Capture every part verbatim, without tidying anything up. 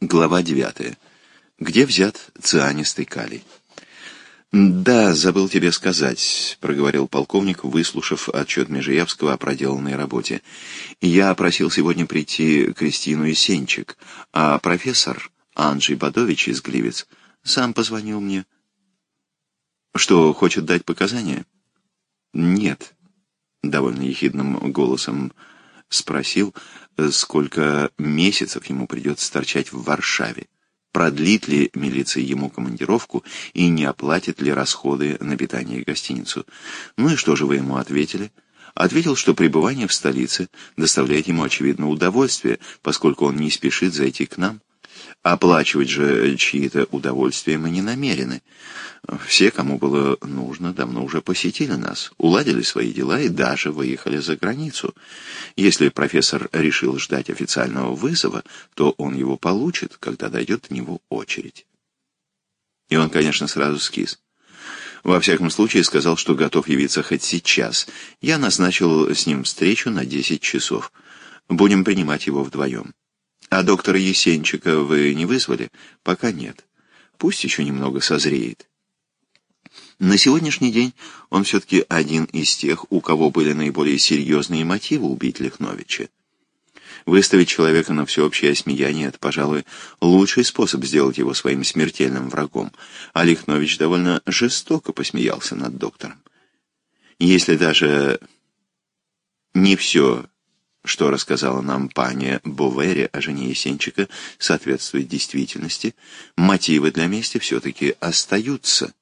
Глава девятая. Где взят цианистый калий? «Да, забыл тебе сказать», — проговорил полковник, выслушав отчет Межиевского о проделанной работе. «Я просил сегодня прийти Кристину Есенчик, а профессор Анджей Бадович из Гливец сам позвонил мне». «Что, хочет дать показания?» «Нет», — довольно ехидным голосом спросил, сколько месяцев ему придется торчать в Варшаве, продлит ли милиция ему командировку и не оплатит ли расходы на питание и гостиницу. Ну и что же вы ему ответили? Ответил, что пребывание в столице доставляет ему, очевидно, удовольствие, поскольку он не спешит зайти к нам. Оплачивать же чьи-то удовольствия мы не намерены. Все, кому было нужно, давно уже посетили нас, уладили свои дела и даже выехали за границу. Если профессор решил ждать официального вызова, то он его получит, когда дойдет до него очередь. И он, конечно, сразу скис. Во всяком случае, сказал, что готов явиться хоть сейчас. Я назначил с ним встречу на десять часов. Будем принимать его вдвоем. А доктора Есенчика вы не вызвали? Пока нет. Пусть еще немного созреет. На сегодняшний день он все-таки один из тех, у кого были наиболее серьезные мотивы убить Лихновича. Выставить человека на всеобщее осмеяние — это, пожалуй, лучший способ сделать его своим смертельным врагом. А Лихнович довольно жестоко посмеялся над доктором. Если даже не все, что рассказала нам паня Бовери о жене Есенчика, соответствует действительности, мотивы для мести все-таки остаются.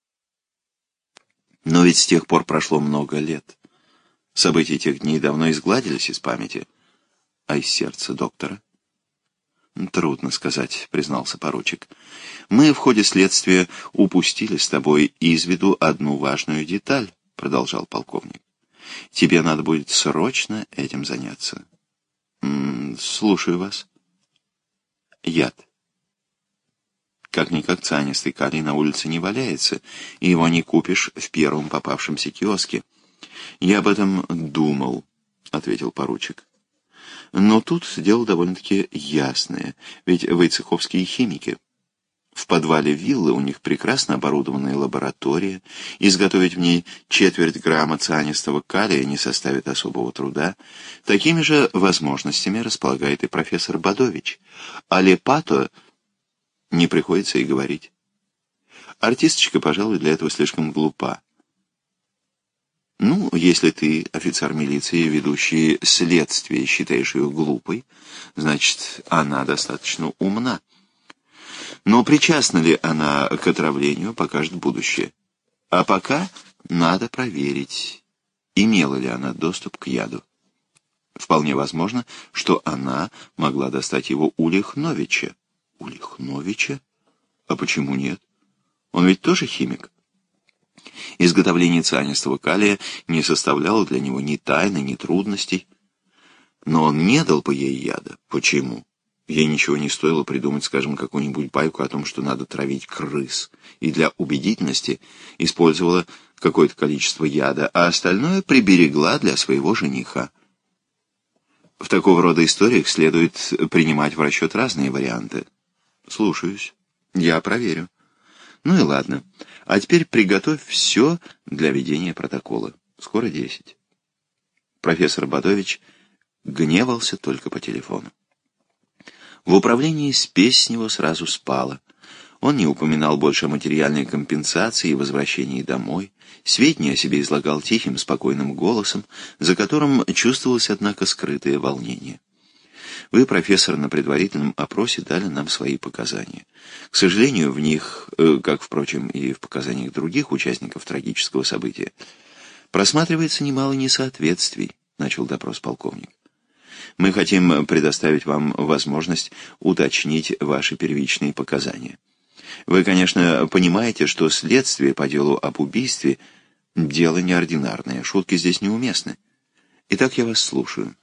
Но ведь с тех пор прошло много лет. События тех дней давно изгладились из памяти. А из сердца доктора? Трудно сказать, признался поручик. Мы в ходе следствия упустили с тобой из виду одну важную деталь, продолжал полковник. Тебе надо будет срочно этим заняться. М-м, слушаю вас. Яд. Как-никак цианистый калий на улице не валяется, и его не купишь в первом попавшемся киоске. Я об этом думал, ответил поручик. Но тут дело довольно-таки ясное, ведь войцеховские химики. В подвале виллы у них прекрасно оборудованная лаборатория, изготовить в ней четверть грамма цианистого калия не составит особого труда. Такими же возможностями располагает и профессор Бадович. А Лепато не приходится и говорить. Артисточка, пожалуй, для этого слишком глупа. Ну, если ты, офицер милиции, ведущий следствие, считаешь ее глупой, значит, она достаточно умна. Но причастна ли она к отравлению, покажет будущее. А пока надо проверить, имела ли она доступ к яду. Вполне возможно, что она могла достать его у Лихновича. У Лихновича? А почему нет? Он ведь тоже химик. Изготовление цианистого калия не составляло для него ни тайны, ни трудностей. Но он не дал бы ей яда. Почему? Ей ничего не стоило придумать, скажем, какую-нибудь байку о том, что надо травить крыс, и для убедительности использовала какое-то количество яда, а остальное приберегла для своего жениха. В такого рода историях следует принимать в расчет разные варианты. Слушаюсь. Я проверю. Ну и ладно. А теперь приготовь все для ведения протокола. Скоро десять. Профессор Бадович гневался только по телефону. В управлении спесь с него сразу спала. Он не упоминал больше о материальной компенсации и возвращении домой. Сведения о себе излагал тихим, спокойным голосом, за которым чувствовалось, однако, скрытое волнение. Вы, профессор, на предварительном опросе дали нам свои показания. К сожалению, в них, как, впрочем, и в показаниях других участников трагического события, просматривается немало несоответствий, начал допрос полковник. Мы хотим предоставить вам возможность уточнить ваши первичные показания. Вы, конечно, понимаете, что следствие по делу об убийстве – дело неординарное, шутки здесь неуместны. Итак, я вас слушаю.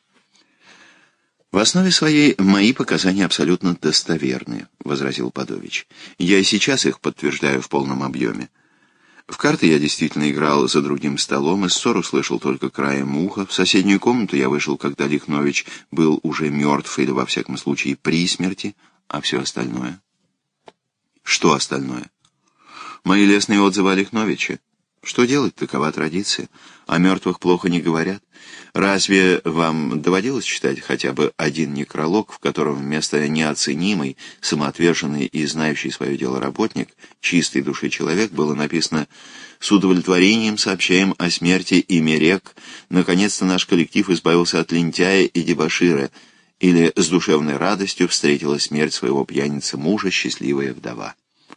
В основе своей мои показания абсолютно достоверны, возразил Бадович. Я и сейчас их подтверждаю в полном объеме. В карты я действительно играл за другим столом, и ссору слышал только краем уха. В соседнюю комнату я вышел, когда Лихнович был уже мертв или, во всяком случае, при смерти, А все остальное? Что остальное? Мои лестные отзывы о Лихновиче. Что делать, такова традиция. О мертвых плохо не говорят. Разве вам доводилось читать хотя бы один некролог, в котором вместо неоценимый, самоотверженный и знающий свое дело работник, чистой души человек, было написано: «С удовлетворением сообщаем о смерти Имерек. Наконец-то наш коллектив избавился от лентяя и дебошира». Или «С душевной радостью встретила смерть своего пьяницы мужа счастливая вдова».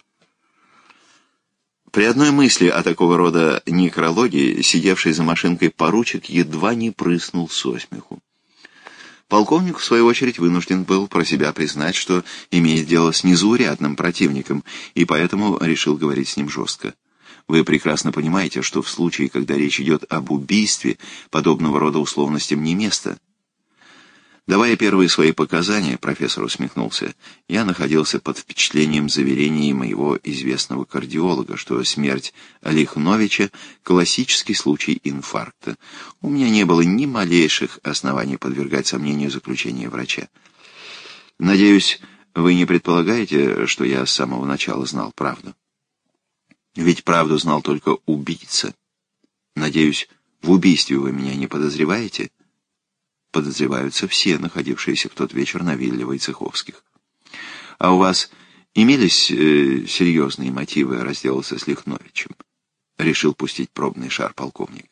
При одной мысли о такого рода некрологии, сидевший за машинкой поручик едва не прыснул со смеху. Полковник, в свою очередь, вынужден был про себя признать, что имеет дело с незаурядным противником, и поэтому решил говорить с ним жестко. Вы прекрасно понимаете, что в случае, когда речь идет об убийстве, подобного рода условностям не место. Давая первые свои показания, профессор усмехнулся, я находился под впечатлением заверений моего известного кардиолога, что смерть Лихновича — классический случай инфаркта. У меня не было ни малейших оснований подвергать сомнению заключения врача. Надеюсь, вы не предполагаете, что я с самого начала знал правду? Ведь правду знал только убийца. Надеюсь, в убийстве вы меня не подозреваете? Подозреваются все, находившиеся в тот вечер на вилле Войцеховских. А у вас имелись э, серьезные мотивы разделаться с Лихновичем? Решил пустить пробный шар полковник.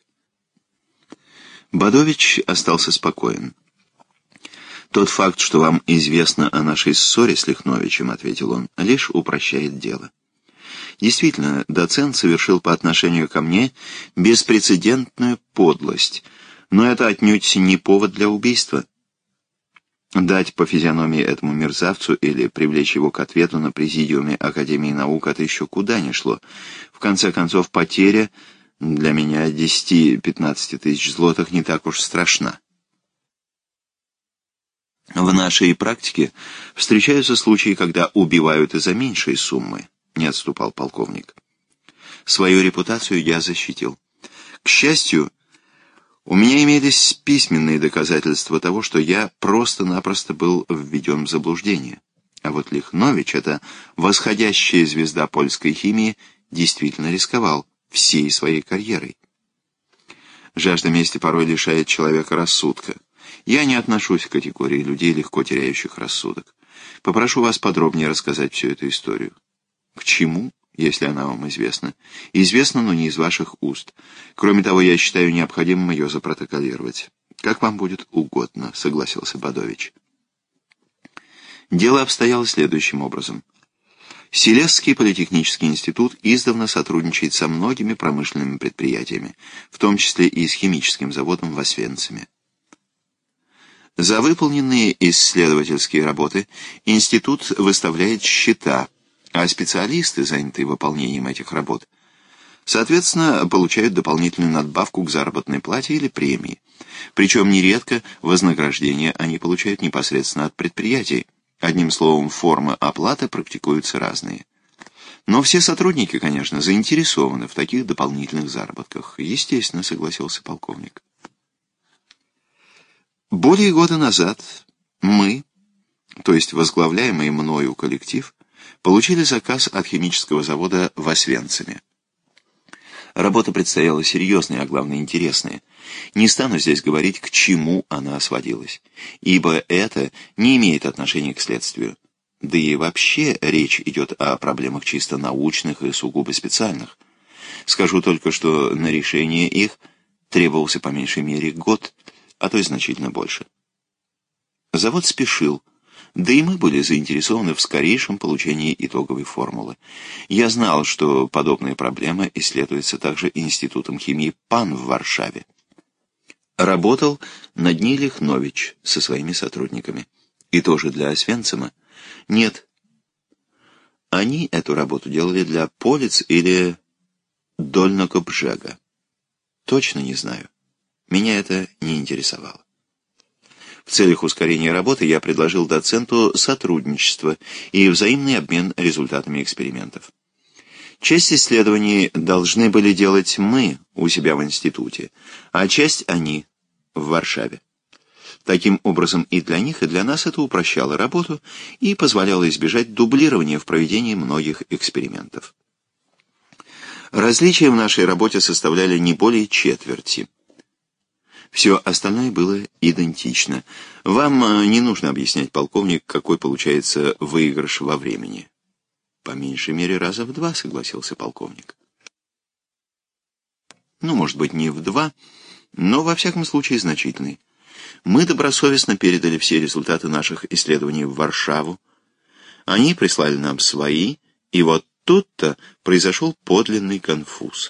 Бодович остался спокоен. Тот факт, что вам известно о нашей ссоре с Лихновичем, ответил он, лишь упрощает дело. Действительно, доцент совершил по отношению ко мне беспрецедентную подлость, но это отнюдь не повод для убийства. Дать по физиономии этому мерзавцу или привлечь его к ответу на президиуме Академии наук — это еще куда ни шло. В конце концов, потеря для меня десяти-пятнадцати тысяч злотых не так уж страшна. В нашей практике встречаются случаи, когда убивают и за меньшие суммы, не отступал полковник. Свою репутацию я защитил. К счастью, у меня имелись письменные доказательства того, что я просто-напросто был введен в заблуждение. А вот Лихнович, эта восходящая звезда польской химии, действительно рисковал всей своей карьерой. Жажда мести порой лишает человека рассудка. Я не отношусь к категории людей, легко теряющих рассудок. Попрошу вас подробнее рассказать всю эту историю. К чему? Если она вам известна. Известна, но не из ваших уст. Кроме того, я считаю необходимым ее запротоколировать. Как вам будет угодно, согласился Бодович. Дело обстояло следующим образом. Силезский политехнический институт издавна сотрудничает со многими промышленными предприятиями, в том числе и с химическим заводом в Освенциме. За выполненные исследовательские работы институт выставляет счета, а специалисты, занятые выполнением этих работ, соответственно, получают дополнительную надбавку к заработной плате или премии. Причем нередко вознаграждение они получают непосредственно от предприятий. Одним словом, формы оплаты практикуются разные. Но все сотрудники, конечно, заинтересованы в таких дополнительных заработках. Естественно, согласился полковник. Более года назад мы, то есть возглавляемый мною коллектив, получили заказ от химического завода в Освенциме. Работа предстояла серьезная, а главное интересная. Не стану здесь говорить, к чему она сводилась, ибо это не имеет отношения к следствию. Да и вообще речь идет о проблемах чисто научных и сугубо специальных. Скажу только, что на решение их требовался по меньшей мере год, а то и значительно больше. Завод спешил, да и мы были заинтересованы в скорейшем получении итоговой формулы. Я знал, что подобная проблема исследуется также Институтом химии ПАН в Варшаве. Работал над ней Лихнович со своими сотрудниками. И тоже для Освенцима? Нет. Они эту работу делали для Полиц или Дольнокобжега. Точно не знаю. Меня это не интересовало. В целях ускорения работы я предложил доценту сотрудничество и взаимный обмен результатами экспериментов. Часть исследований должны были делать мы у себя в институте, а часть они в Варшаве. Таким образом, и для них, и для нас это упрощало работу и позволяло избежать дублирования в проведении многих экспериментов. Различия в нашей работе составляли не более четверти. Все остальное было идентично. Вам не нужно объяснять, полковник, какой получается выигрыш во времени. По меньшей мере раза в два, согласился полковник. Ну, может быть, не в два, но во всяком случае значительный. Мы добросовестно передали все результаты наших исследований в Варшаву. Они прислали нам свои, и вот тут-то произошел подлинный конфуз.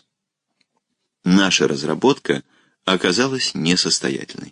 Наша разработка оказалась несостоятельной.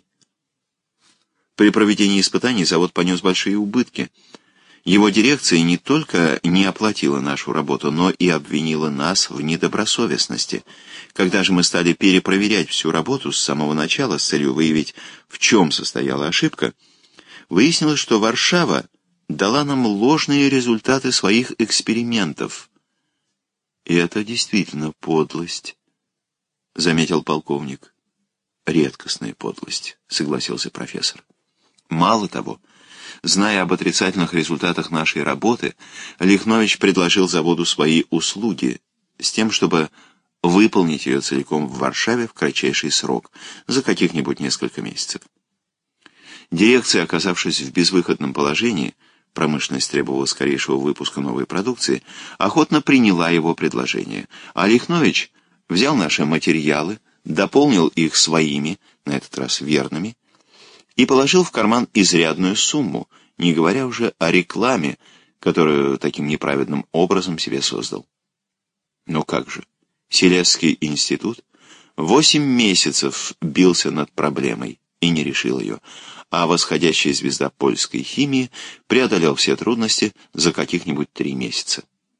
При проведении испытаний завод понес большие убытки. Его дирекция не только не оплатила нашу работу, но и обвинила нас в недобросовестности. Когда же мы стали перепроверять всю работу с самого начала с целью выявить, в чем состояла ошибка, выяснилось, что Варшава дала нам ложные результаты своих экспериментов. И это действительно подлость, заметил полковник. Редкостная подлость, согласился профессор. Мало того, зная об отрицательных результатах нашей работы, Лихнович предложил заводу свои услуги с тем, чтобы выполнить ее целиком в Варшаве в кратчайший срок, за каких-нибудь несколько месяцев. Дирекция, оказавшись в безвыходном положении, промышленность требовала скорейшего выпуска новой продукции, охотно приняла его предложение, а Лихнович взял наши материалы, дополнил их своими, на этот раз верными, и положил в карман изрядную сумму, не говоря уже о рекламе, которую таким неправедным образом себе создал. Но как же? Селезский институт восемь месяцев бился над проблемой и не решил ее, а восходящая звезда польской химии преодолел все трудности за каких-нибудь три месяца.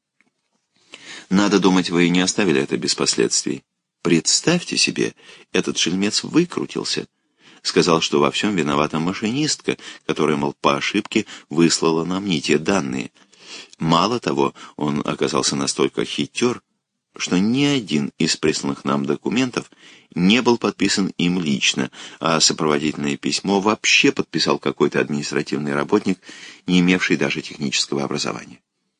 Надо думать, вы не оставили это без последствий. Представьте себе, этот шельмец выкрутился. Сказал, что во всем виновата машинистка, которая, мол, по ошибке выслала нам не те данные. Мало того, он оказался настолько хитер, что ни один из присланных нам документов не был подписан им лично, а сопроводительное письмо вообще подписал какой-то административный работник, не имевший даже технического образования.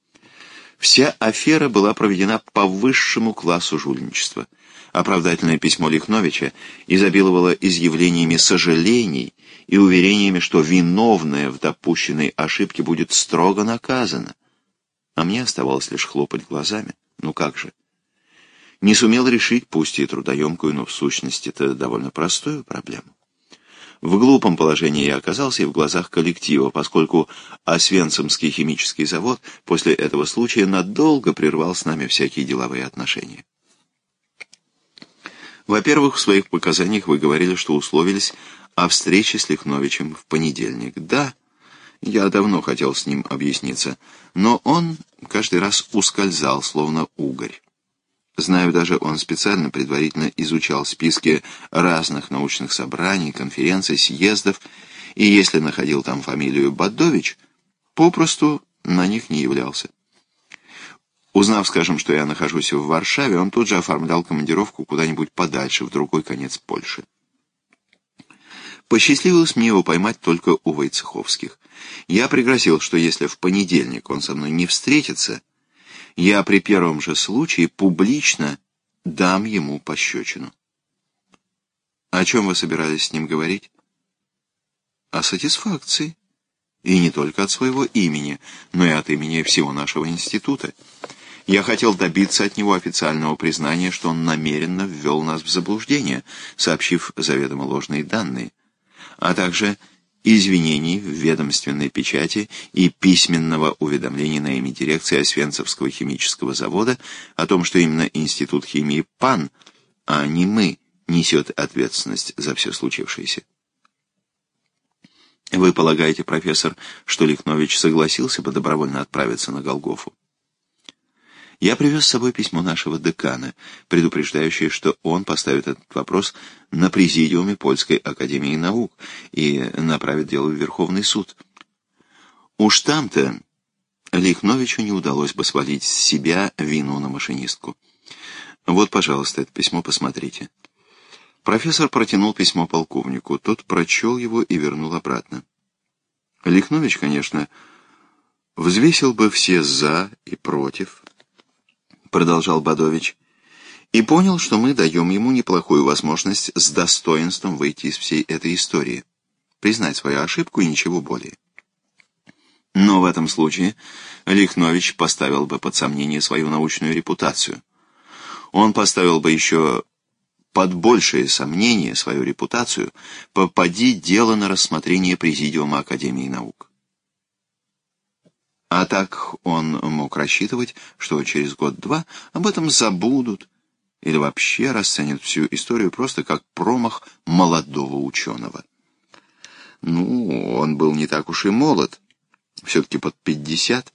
Вся афера была проведена по высшему классу жульничества. Оправдательное письмо Лихновича изобиловало изъявлениями сожалений и уверениями, что виновная в допущенной ошибке будет строго наказана. А мне оставалось лишь хлопать глазами. Ну как же? Не сумел решить, пусть и трудоемкую, но в сущности это довольно простую проблему. В глупом положении я оказался и в глазах коллектива, поскольку Освенцимский химический завод после этого случая надолго прервал с нами всякие деловые отношения. Во-первых, в своих показаниях вы говорили, что условились о встрече с Лихновичем в понедельник. Да, я давно хотел с ним объясниться, но он каждый раз ускользал, словно угорь. Знаю, даже он специально предварительно изучал списки разных научных собраний, конференций, съездов, и если находил там фамилию Бадович, попросту на них не являлся. Узнав, скажем, что я нахожусь в Варшаве, он тут же оформлял командировку куда-нибудь подальше, в другой конец Польши. Посчастливилось мне его поймать только у Войцеховских. Я пригрозил, что если в понедельник он со мной не встретится, я при первом же случае публично дам ему пощечину. О чем вы собирались с ним говорить? О сатисфакции. И не только от своего имени, но и от имени всего нашего института. Я хотел добиться от него официального признания, что он намеренно ввел нас в заблуждение, сообщив заведомо ложные данные, а также извинений в ведомственной печати и письменного уведомления на имя дирекции Освенцимского химического завода о том, что именно Институт химии ПАН, а не мы, несет ответственность за все случившееся. Вы полагаете, профессор, что Лихнович согласился бы добровольно отправиться на Голгофу? Я привез с собой письмо нашего декана, предупреждающее, что он поставит этот вопрос на президиуме Польской академии наук и направит дело в Верховный суд. Уж там-то Лихновичу не удалось бы свалить с себя вину на машинистку. Вот, пожалуйста, это письмо посмотрите. Профессор протянул письмо полковнику. Тот прочел его и вернул обратно. Лихнович, конечно, взвесил бы все «за» и «против», продолжал Бадович, и понял, что мы даем ему неплохую возможность с достоинством выйти из всей этой истории, признать свою ошибку и ничего более. Но в этом случае Лихнович поставил бы под сомнение свою научную репутацию. Он поставил бы еще под большее сомнение свою репутацию, попади дело на рассмотрение Президиума Академии наук. А так он мог рассчитывать, что через год-два об этом забудут или вообще расценят всю историю просто как промах молодого ученого. Ну, он был не так уж и молод, все-таки под пятьдесят.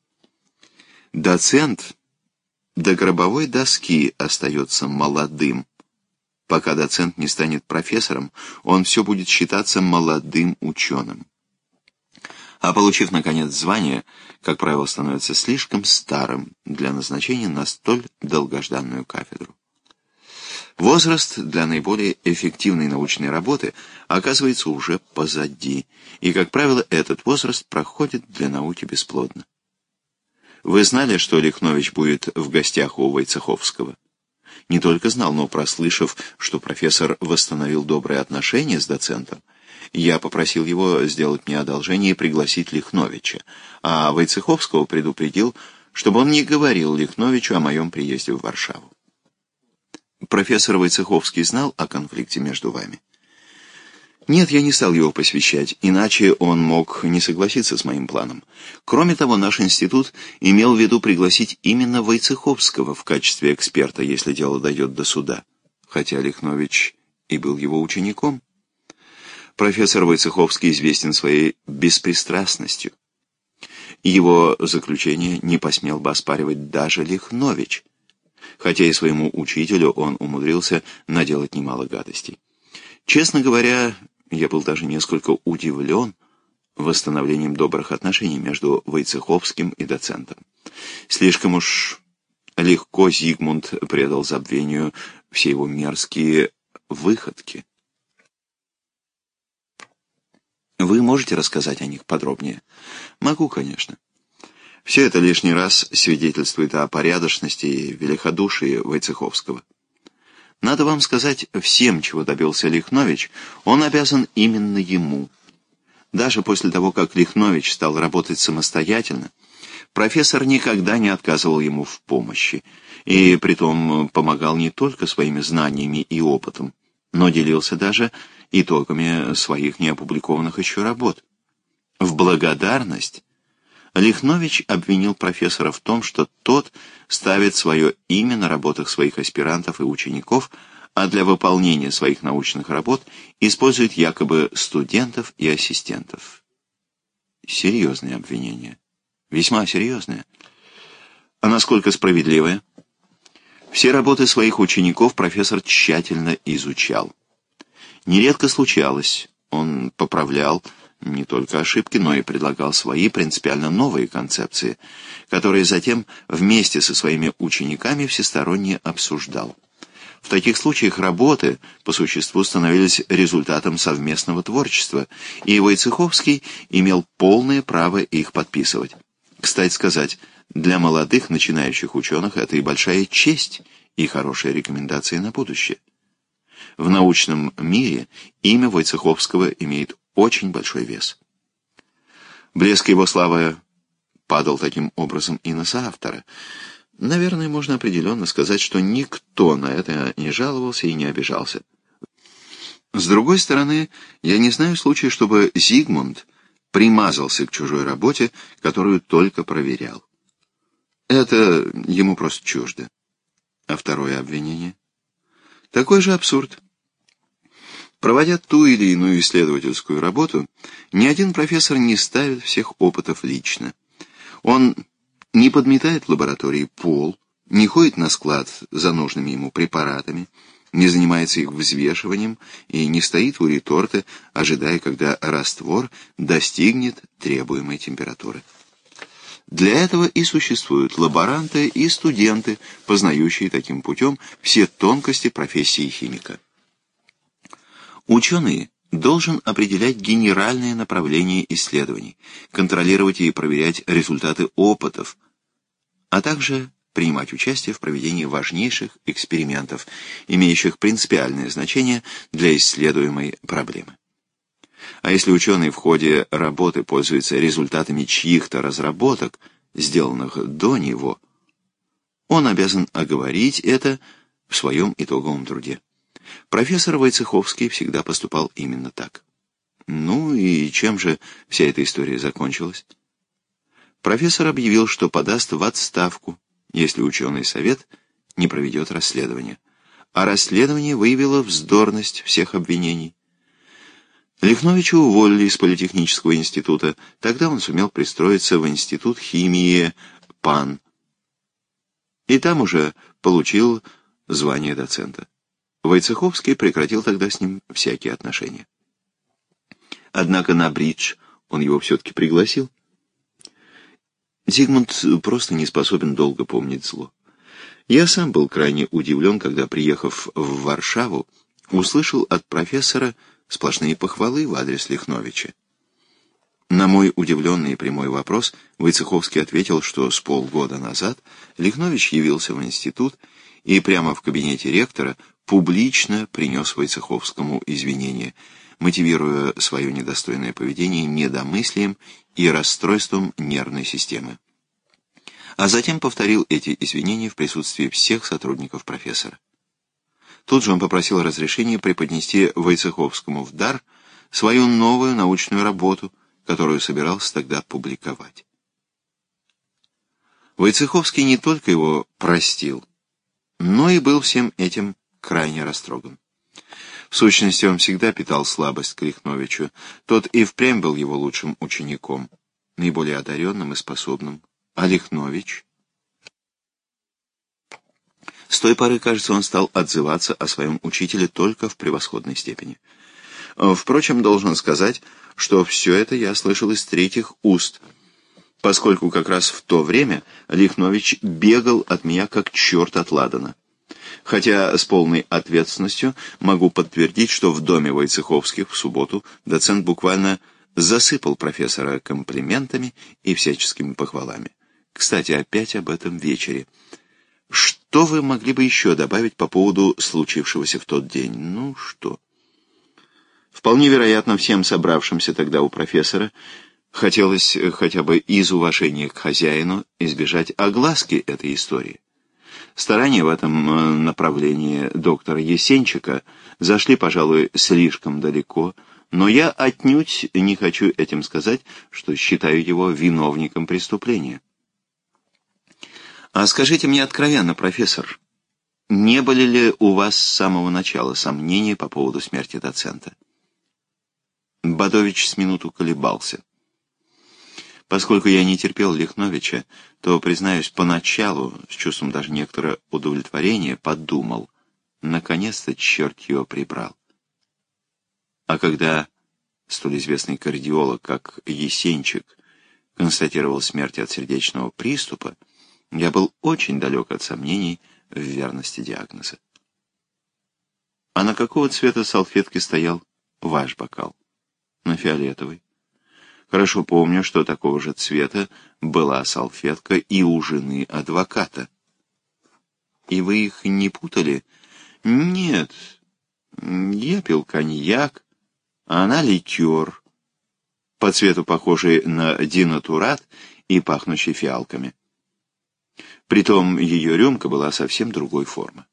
Доцент до гробовой доски остается молодым. Пока доцент не станет профессором, он все будет считаться молодым ученым. А получив, наконец, звание, как правило, становится слишком старым для назначения на столь долгожданную кафедру. Возраст для наиболее эффективной научной работы оказывается уже позади, и, как правило, этот возраст проходит для науки бесплодно. Вы знали, что Лихнович будет в гостях у Войцеховского? Не только знал, но, прослышав, что профессор восстановил добрые отношения с доцентом, я попросил его сделать мне одолжение и пригласить Лихновича, а Войцеховского предупредил, чтобы он не говорил Лихновичу о моем приезде в Варшаву. Профессор Войцеховский знал о конфликте между вами? Нет, я не стал его посвящать, иначе он мог не согласиться с моим планом. Кроме того, наш институт имел в виду пригласить именно Войцеховского в качестве эксперта, если дело дойдет до суда, хотя Лихнович и был его учеником. Профессор Войцеховский известен своей беспристрастностью. Его заключение не посмел бы оспаривать даже Лихнович, хотя и своему учителю он умудрился наделать немало гадостей. Честно говоря, я был даже несколько удивлен восстановлением добрых отношений между Войцеховским и доцентом. Слишком уж легко Зигмунд предал забвению все его мерзкие выходки. Вы можете рассказать о них подробнее? Могу, конечно. Все это лишний раз свидетельствует о порядочности и великодушии Войцеховского. Надо вам сказать, всем, чего добился Лихнович, он обязан именно ему. Даже после того, как Лихнович стал работать самостоятельно, профессор никогда не отказывал ему в помощи, и притом помогал не только своими знаниями и опытом, но делился даже итогами своих неопубликованных еще работ. В благодарность Лихнович обвинил профессора в том, что тот ставит свое имя на работах своих аспирантов и учеников, а для выполнения своих научных работ использует якобы студентов и ассистентов. Серьезное обвинение. Весьма серьезное. А насколько справедливое? Все работы своих учеников профессор тщательно изучал. Нередко случалось, он поправлял не только ошибки, но и предлагал свои принципиально новые концепции, которые затем вместе со своими учениками всесторонне обсуждал. В таких случаях работы, по существу, становились результатом совместного творчества, и Войцеховский имел полное право их подписывать. Кстати сказать, для молодых начинающих ученых это и большая честь, и хорошие рекомендации на будущее. В научном мире имя Войцеховского имеет очень большой вес. Блеск его славы падал таким образом и на соавтора. Наверное, можно определенно сказать, что никто на это не жаловался и не обижался. С другой стороны, я не знаю случая, чтобы Зигмунд примазался к чужой работе, которую только проверял. Это ему просто чуждо. А второе обвинение? Такой же абсурд. Проводя ту или иную исследовательскую работу, ни один профессор не ставит всех опытов лично. Он не подметает в лаборатории пол, не ходит на склад за нужными ему препаратами, не занимается их взвешиванием и не стоит у реторты, ожидая, когда раствор достигнет требуемой температуры. Для этого и существуют лаборанты и студенты, познающие таким путем все тонкости профессии химика. Ученый должен определять генеральное направление исследований, контролировать и проверять результаты опытов, а также принимать участие в проведении важнейших экспериментов, имеющих принципиальное значение для исследуемой проблемы. А если ученый в ходе работы пользуется результатами чьих-то разработок, сделанных до него, он обязан оговорить это в своем итоговом труде. Профессор Войцеховский всегда поступал именно так. Ну и чем же вся эта история закончилась? Профессор объявил, что подаст в отставку, если ученый совет не проведет расследование. А расследование выявило вздорность всех обвинений. Лихновича уволили из Политехнического института. Тогда он сумел пристроиться в Институт химии ПАН. И там уже получил звание доцента. Войцеховский прекратил тогда с ним всякие отношения. Однако на бридж он его все-таки пригласил. Зигмунд просто не способен долго помнить зло. Я сам был крайне удивлен, когда, приехав в Варшаву, услышал от профессора сплошные похвалы в адрес Лихновича. На мой удивленный и прямой вопрос Войцеховский ответил, что с полгода назад Лихнович явился в институт и прямо в кабинете ректора публично принес Войцеховскому извинения, мотивируя свое недостойное поведение недомыслием и расстройством нервной системы. А затем повторил эти извинения в присутствии всех сотрудников профессора. Тут же он попросил разрешения преподнести Войцеховскому в дар свою новую научную работу, которую собирался тогда публиковать. Войцеховский не только его простил, но и был всем этим крайне растроган. В сущности, он всегда питал слабость к Лихновичу. Тот и впрямь был его лучшим учеником, наиболее одаренным и способным. А Лихнович? С той поры, кажется, он стал отзываться о своем учителе только в превосходной степени. Впрочем, должен сказать, что все это я слышал из третьих уст, поскольку как раз в то время Лихнович бегал от меня как черт от ладана. Хотя с полной ответственностью могу подтвердить, что в доме Войцеховских в субботу доцент буквально засыпал профессора комплиментами и всяческими похвалами. Кстати, опять об этом вечере. Что вы могли бы еще добавить по поводу случившегося в тот день? Ну, что? Вполне вероятно, всем собравшимся тогда у профессора хотелось хотя бы из уважения к хозяину избежать огласки этой истории. Старания в этом направлении доктора Есенчика зашли, пожалуй, слишком далеко, но я отнюдь не хочу этим сказать, что считаю его виновником преступления. А скажите мне откровенно, профессор, не были ли у вас с самого начала сомнения по поводу смерти доцента? Бадович с минуту колебался. Поскольку я не терпел Лихновича, то, признаюсь, поначалу, с чувством даже некоторого удовлетворения, подумал, наконец-то черт его прибрал. А когда столь известный кардиолог, как Есенчик, констатировал смерть от сердечного приступа, я был очень далек от сомнений в верности диагноза. А на какого цвета салфетки стоял ваш бокал? На фиолетовый. Хорошо помню, что такого же цвета была салфетка и у жены адвоката. И вы их не путали? Нет, я пил коньяк, а она ликер, по цвету похожий на динатурат и пахнущий фиалками. Притом ее рюмка была совсем другой формы.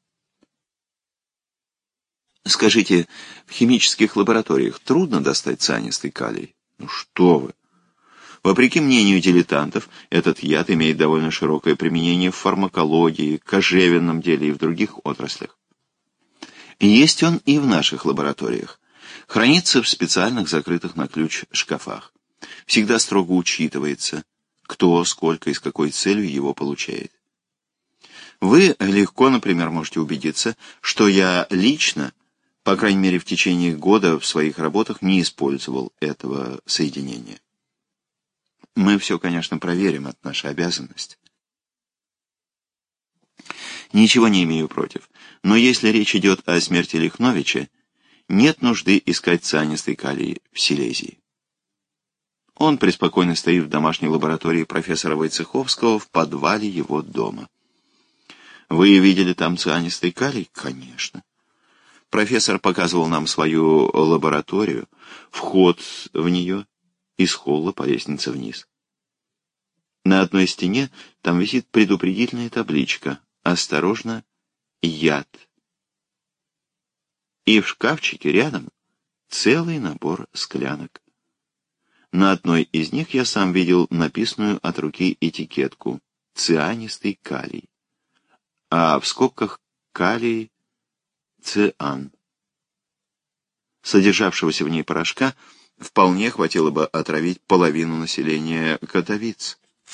Скажите, в химических лабораториях трудно достать цианистый калий? Ну что вы! Вопреки мнению дилетантов, этот яд имеет довольно широкое применение в фармакологии, кожевенном деле и в других отраслях. Есть он и в наших лабораториях. Хранится в специальных закрытых на ключ шкафах. Всегда строго учитывается, кто, сколько и с какой целью его получает. Вы легко, например, можете убедиться, что я лично, по крайней мере в течение года в своих работах, не использовал этого соединения. Мы все, конечно, проверим, это наша обязанность. Ничего не имею против, но если речь идет о смерти Лихновича, нет нужды искать цианистый калий в Силезии. Он преспокойно стоит в домашней лаборатории профессора Войцеховского в подвале его дома. Вы видели там цианистый калий? Конечно. Профессор показывал нам свою лабораторию, вход в нее из холла по лестнице вниз. На одной стене там висит предупредительная табличка «Осторожно, яд». И в шкафчике рядом целый набор склянок. На одной из них я сам видел написанную от руки этикетку «Цианистый калий», а в скобках «Калий циан». Содержавшегося в ней порошка вполне хватило бы отравить половину населения Катовиц.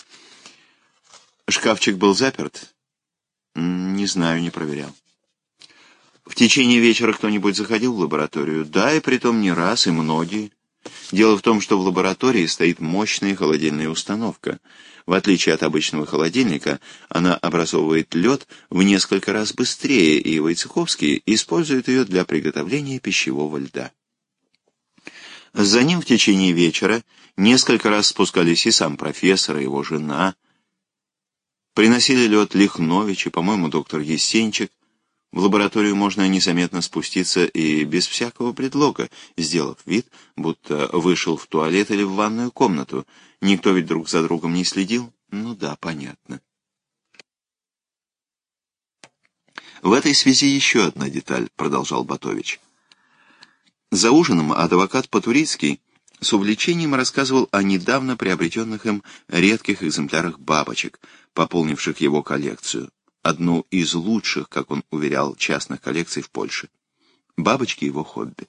Шкафчик был заперт? Не знаю, не проверял. В течение вечера кто-нибудь заходил в лабораторию? Да, и притом не раз, и многие. Дело в том, что в лаборатории стоит мощная холодильная установка. В отличие от обычного холодильника, она образовывает лед в несколько раз быстрее, и Войцеховский использует ее для приготовления пищевого льда. За ним в течение вечера несколько раз спускались и сам профессор, и его жена. Приносили лед Лихнович и, по-моему, доктор Есенчик. В лабораторию можно незаметно спуститься и без всякого предлога, сделав вид, будто вышел в туалет или в ванную комнату. Никто ведь друг за другом не следил? Ну да, понятно. В этой связи еще одна деталь, продолжал Батович. За ужином адвокат Потурицкий с увлечением рассказывал о недавно приобретенных им редких экземплярах бабочек, пополнивших его коллекцию. Одну из лучших, как он уверял, частных коллекций в Польше. Бабочки — его хобби.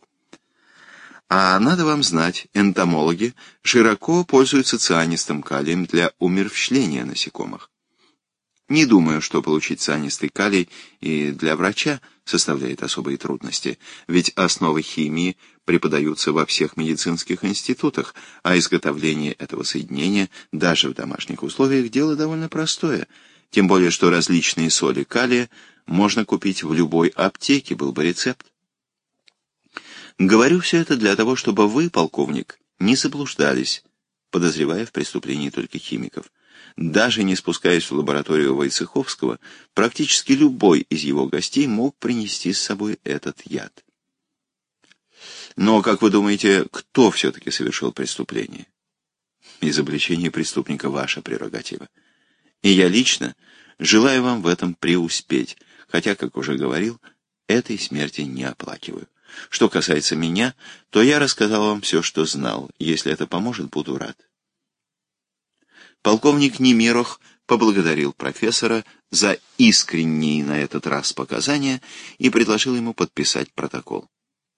А надо вам знать, энтомологи широко пользуются цианистым калием для умерщвления насекомых. Не думаю, что получить цианистый калий и для врача составляет особые трудности, ведь основы химии преподаются во всех медицинских институтах, а изготовление этого соединения даже в домашних условиях дело довольно простое. Тем более, что различные соли калия можно купить в любой аптеке, был бы рецепт. Говорю все это для того, чтобы вы, полковник, не заблуждались, подозревая в преступлении только химиков. Даже не спускаясь в лабораторию Войцеховского, практически любой из его гостей мог принести с собой этот яд. Но, как вы думаете, кто все-таки совершил преступление? Изобличение преступника — ваша прерогатива. И я лично желаю вам в этом преуспеть, хотя, как уже говорил, этой смерти не оплакиваю. Что касается меня, то я рассказал вам все, что знал. Если это поможет, буду рад. Полковник Немирох поблагодарил профессора за искренние на этот раз показания и предложил ему подписать протокол.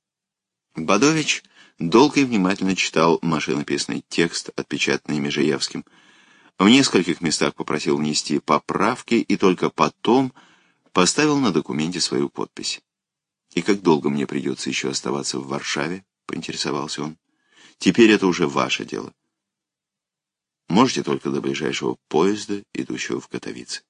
Бадович долго и внимательно читал машинописный текст, отпечатанный Межеевским. В нескольких местах попросил внести поправки и только потом поставил на документе свою подпись. «И как долго мне придется еще оставаться в Варшаве?» — поинтересовался он. «Теперь это уже ваше дело. Можете только до ближайшего поезда, идущего в Катовицы.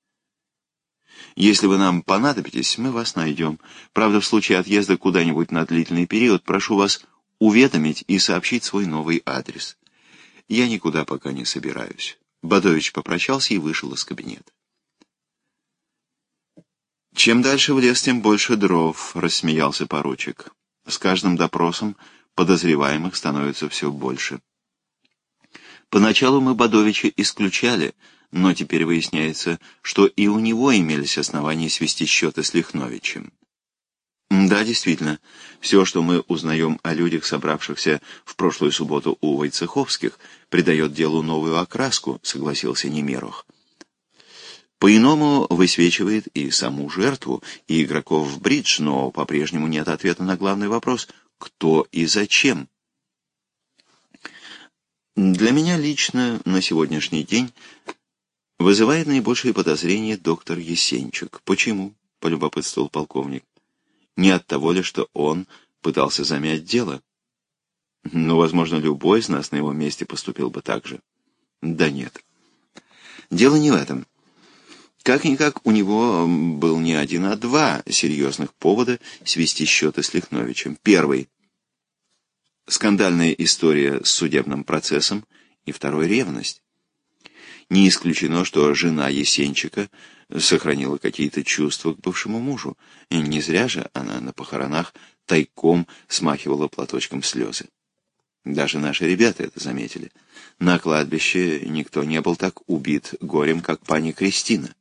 Если вы нам понадобитесь, мы вас найдем. Правда, в случае отъезда куда-нибудь на длительный период, прошу вас уведомить и сообщить свой новый адрес. Я никуда пока не собираюсь». Бадович попрощался и вышел из кабинета. «Чем дальше в лес, тем больше дров», — рассмеялся поручик. «С каждым допросом подозреваемых становится все больше. Поначалу мы Бадовича исключали, но теперь выясняется, что и у него имелись основания свести счеты с Лихновичем». «Да, действительно, все, что мы узнаем о людях, собравшихся в прошлую субботу у Войцеховских, придает делу новую окраску», — согласился Немирох. «По-иному высвечивает и саму жертву, и игроков в бридж, но по-прежнему нет ответа на главный вопрос — кто и зачем». «Для меня лично на сегодняшний день вызывает наибольшие подозрения доктор Есенчик». «Почему?» — полюбопытствовал полковник. «Не от того ли, что он пытался замять дело? Но, возможно, любой из нас на его месте поступил бы так же». «Да нет. Дело не в этом. Как-никак у него был не один, а два серьезных повода свести счеты с Лихновичем. Первый — скандальная история с судебным процессом, и второй — ревность. Не исключено, что жена Есенчика сохранила какие-то чувства к бывшему мужу, и не зря же она на похоронах тайком смахивала платочком слезы. Даже наши ребята это заметили. На кладбище никто не был так убит горем, как пани Кристина.